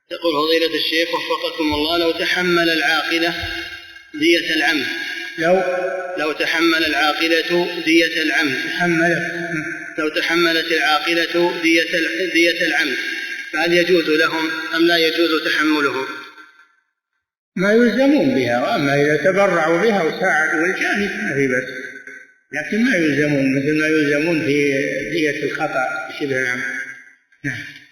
يقول فضيلة الشيخ وفقكم الله، لو تحمل العاقلة دية العمد، لو تحمل العاقلة دية العمد، لو تحملت العاقلة دية العمد، فهل يجوز لهم أم لا يجوز تحملهم؟ ما يلزمون بها، وأما إذا تبرعوا بها وساعدوا الجانب ما في بس، لكن ما يلزمون مثل ما يلزمون في دية الخطأ شبه العمد.